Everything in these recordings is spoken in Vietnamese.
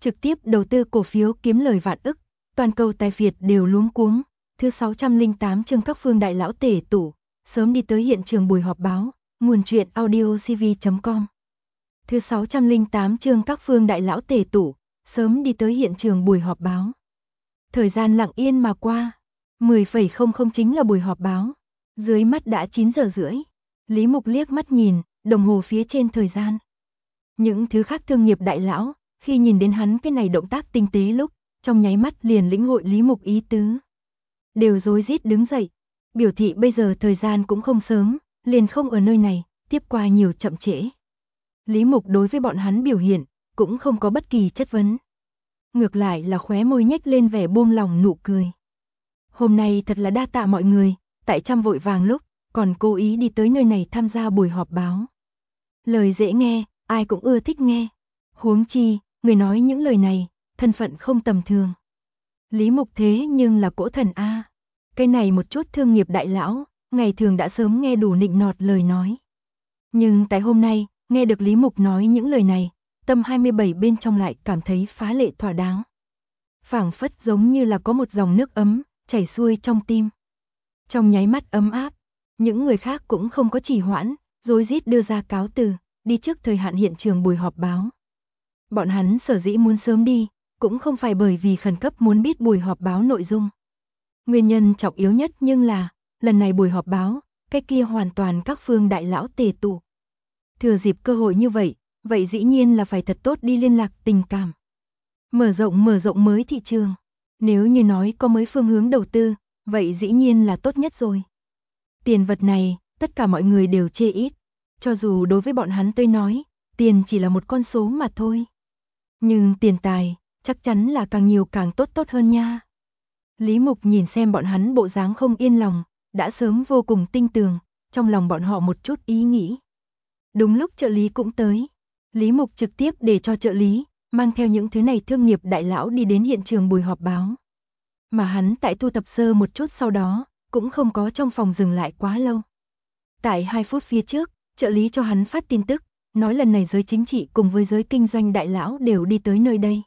trực tiếp đầu tư cổ phiếu kiếm lời vạn ức, toàn cầu tài Việt đều luống cuống. Thứ 608 chương các phương đại lão tể tủ, sớm đi tới hiện trường buổi họp báo, nguồn truyện audiocv.com. Thứ 608 chương các phương đại lão tể tủ, sớm đi tới hiện trường buổi họp báo. Thời gian lặng yên mà qua, 10:00 chính là buổi họp báo, dưới mắt đã 9:30. Lý Mục liếc mắt nhìn, đồng hồ phía trên thời gian. Những thứ khác thương nghiệp đại lão, khi nhìn đến hắn cái này động tác tinh tế lúc, trong nháy mắt liền lĩnh hội Lý Mục ý tứ. Đều rối rít đứng dậy, biểu thị bây giờ thời gian cũng không sớm, liền không ở nơi này, tiếp qua nhiều chậm trễ. Lý Mục đối với bọn hắn biểu hiện, cũng không có bất kỳ chất vấn. Ngược lại là khóe môi nhếch lên vẻ buông lòng nụ cười. Hôm nay thật là đa tạ mọi người, tại trăm vội vàng lúc, còn cố ý đi tới nơi này tham gia buổi họp báo. Lời dễ nghe, ai cũng ưa thích nghe. Huống chi, người nói những lời này, thân phận không tầm thường. Lý Mục thế nhưng là cỗ thần A. Cái này một chút thương nghiệp đại lão, ngày thường đã sớm nghe đủ nịnh nọt lời nói. Nhưng tại hôm nay, nghe được Lý Mục nói những lời này, tâm 27 bên trong lại cảm thấy phá lệ thỏa đáng. Phảng phất giống như là có một dòng nước ấm, chảy xuôi trong tim. Trong nháy mắt ấm áp, những người khác cũng không có trì hoãn, rối rít đưa ra cáo từ, đi trước thời hạn hiện trường buổi họp báo. Bọn hắn sở dĩ muốn sớm đi, cũng không phải bởi vì khẩn cấp muốn biết buổi họp báo nội dung. Nguyên nhân trọng yếu nhất nhưng là, lần này buổi họp báo, cái kia hoàn toàn các phương đại lão tề tụ. Thừa dịp cơ hội như vậy dĩ nhiên là phải thật tốt đi liên lạc tình cảm. Mở rộng mới thị trường. Nếu như nói có mới phương hướng đầu tư, vậy dĩ nhiên là tốt nhất rồi. Tiền vật này, tất cả mọi người đều chê ít. Cho dù đối với bọn hắn tới nói, tiền chỉ là một con số mà thôi. Nhưng tiền tài, chắc chắn là càng nhiều càng tốt hơn nha. Lý Mục nhìn xem bọn hắn bộ dáng không yên lòng, đã sớm vô cùng tinh tường, trong lòng bọn họ một chút ý nghĩ. Đúng lúc trợ lý cũng tới. Lý Mục trực tiếp để cho trợ lý, mang theo những thứ này thương nghiệp đại lão đi đến hiện trường buổi họp báo. Mà hắn tại thu thập sơ một chút sau đó, cũng không có trong phòng dừng lại quá lâu. Tại 2 phút phía trước, trợ lý cho hắn phát tin tức, nói lần này giới chính trị cùng với giới kinh doanh đại lão đều đi tới nơi đây.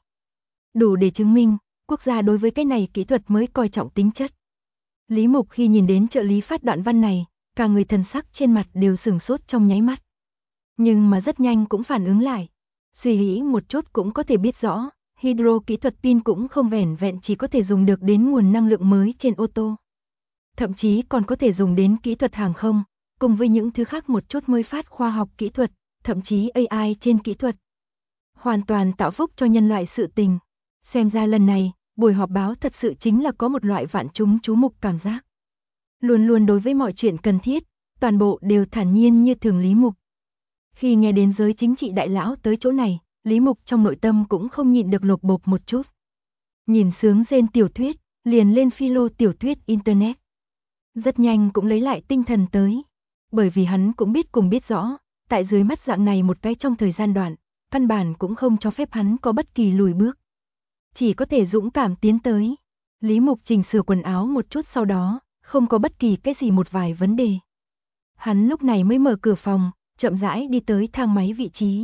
Đủ để chứng minh, quốc gia đối với cái này kỹ thuật mới coi trọng tính chất. Lý Mục khi nhìn đến trợ lý phát đoạn văn này, cả người thần sắc trên mặt đều sửng sốt trong nháy mắt. Nhưng mà rất nhanh cũng phản ứng lại. Suy nghĩ một chút cũng có thể biết rõ, hydro kỹ thuật pin cũng không vẻn vẹn chỉ có thể dùng được đến nguồn năng lượng mới trên ô tô. Thậm chí còn có thể dùng đến kỹ thuật hàng không, cùng với những thứ khác một chút mới phát khoa học kỹ thuật, thậm chí AI trên kỹ thuật. Hoàn toàn tạo phúc cho nhân loại sự tình. Xem ra lần này, buổi họp báo thật sự chính là có một loại vạn chúng chú mục cảm giác. Luôn luôn đối với mọi chuyện cần thiết, toàn bộ đều thản nhiên như thường Lý Mục. Khi nghe đến giới chính trị đại lão tới chỗ này, Lý Mục trong nội tâm cũng không nhịn được lột bột một chút. Nhìn sướng rên tiểu thuyết, liền lên philo tiểu thuyết internet. Rất nhanh cũng lấy lại tinh thần tới. Bởi vì hắn cũng biết rõ, tại dưới mắt dạng này một cái trong thời gian đoạn, căn bản cũng không cho phép hắn có bất kỳ lùi bước. Chỉ có thể dũng cảm tiến tới. Lý Mục chỉnh sửa quần áo một chút sau đó, không có bất kỳ cái gì một vài vấn đề. Hắn lúc này mới mở cửa phòng, chậm rãi đi tới thang máy vị trí.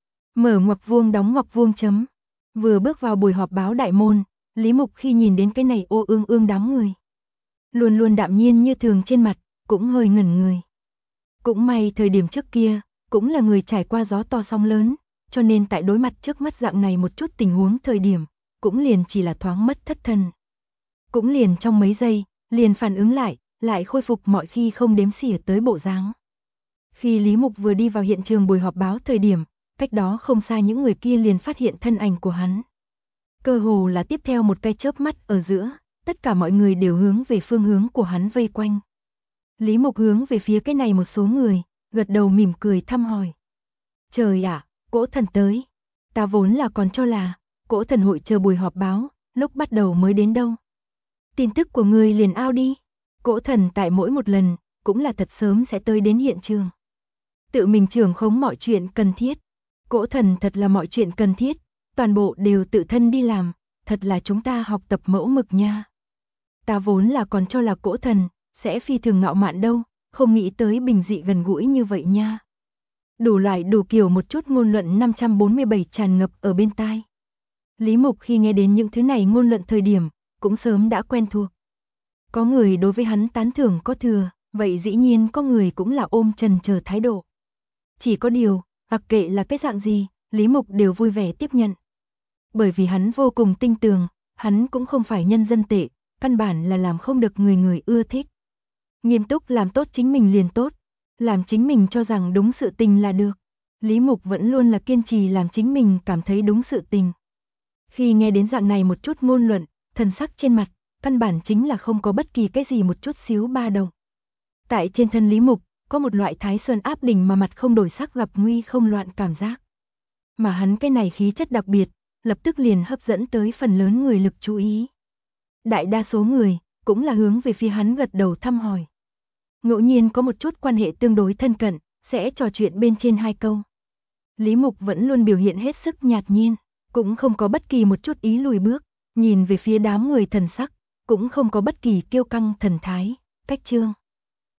Mở ngoặc vuông đóng ngoặc vuông chấm. Vừa bước vào buổi họp báo đại môn, Lý Mục khi nhìn đến cái này ô ương đám người. Luôn luôn đạm nhiên như thường trên mặt, cũng hơi ngẩn người. Cũng may thời điểm trước kia, cũng là người trải qua gió to sóng lớn, cho nên tại đối mặt trước mắt dạng này một chút tình huống thời điểm, cũng liền chỉ là thoáng mất thất thần. Cũng liền trong mấy giây, liền phản ứng lại khôi phục mọi khi không đếm xỉa tới bộ dáng. Khi Lý Mục vừa đi vào hiện trường buổi họp báo thời điểm, cách đó không xa những người kia liền phát hiện thân ảnh của hắn. Cơ hồ là tiếp theo một cái chớp mắt ở giữa, tất cả mọi người đều hướng về phương hướng của hắn vây quanh. Lý Mục hướng về phía cái này một số người, gật đầu mỉm cười thăm hỏi. Trời ạ, cỗ thần tới. Ta vốn là còn cho là, cỗ thần hội chờ buổi họp báo, lúc bắt đầu mới đến đâu. Tin tức của người liền ao đi. Cỗ thần tại mỗi một lần, cũng là thật sớm sẽ tới đến hiện trường. Tự mình trưởng khống mọi chuyện cần thiết. Cỗ thần thật là mọi chuyện cần thiết, toàn bộ đều tự thân đi làm, thật là chúng ta học tập mẫu mực nha. Ta vốn là còn cho là cỗ thần sẽ phi thường ngạo mạn đâu, không nghĩ tới bình dị gần gũi như vậy nha. Đủ loại đủ kiểu một chút ngôn luận 547 tràn ngập ở bên tai. Lý Mục khi nghe đến những thứ này ngôn luận thời điểm, cũng sớm đã quen thuộc. Có người đối với hắn tán thưởng có thừa, vậy dĩ nhiên có người cũng là ôm chần chờ thái độ. Chỉ có điều, mặc kệ là cái dạng gì, Lý Mục đều vui vẻ tiếp nhận. Bởi vì hắn vô cùng tinh tường, hắn cũng không phải nhân dân tệ, căn bản là làm không được người người ưa thích. Nghiêm túc làm tốt chính mình liền tốt, làm chính mình cho rằng đúng sự tình là được. Lý Mục vẫn luôn là kiên trì làm chính mình cảm thấy đúng sự tình. Khi nghe đến dạng này một chút ngôn luận, thần sắc trên mặt, căn bản chính là không có bất kỳ cái gì một chút xíu ba động. Tại trên thân Lý Mục, có một loại Thái Sơn áp đỉnh mà mặt không đổi sắc gặp nguy không loạn cảm giác. Mà hắn cái này khí chất đặc biệt, lập tức liền hấp dẫn tới phần lớn người lực chú ý. Đại đa số người, cũng là hướng về phía hắn gật đầu thăm hỏi. Ngẫu nhiên có một chút quan hệ tương đối thân cận, sẽ trò chuyện bên trên 2 câu. Lý Mục vẫn luôn biểu hiện hết sức nhạt nhiên, cũng không có bất kỳ một chút ý lùi bước, nhìn về phía đám người thần sắc, cũng không có bất kỳ kiêu căng thần thái, cách trương.